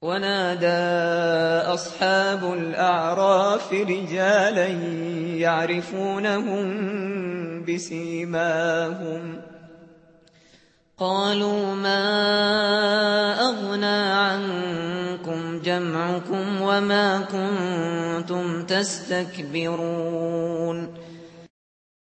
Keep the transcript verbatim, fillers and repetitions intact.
ونادى أصحاب الأعراف رجالا يعرفونهم بسيماهم قالوا ما أغنى عنكم جمعكم وما كنتم تستكبرون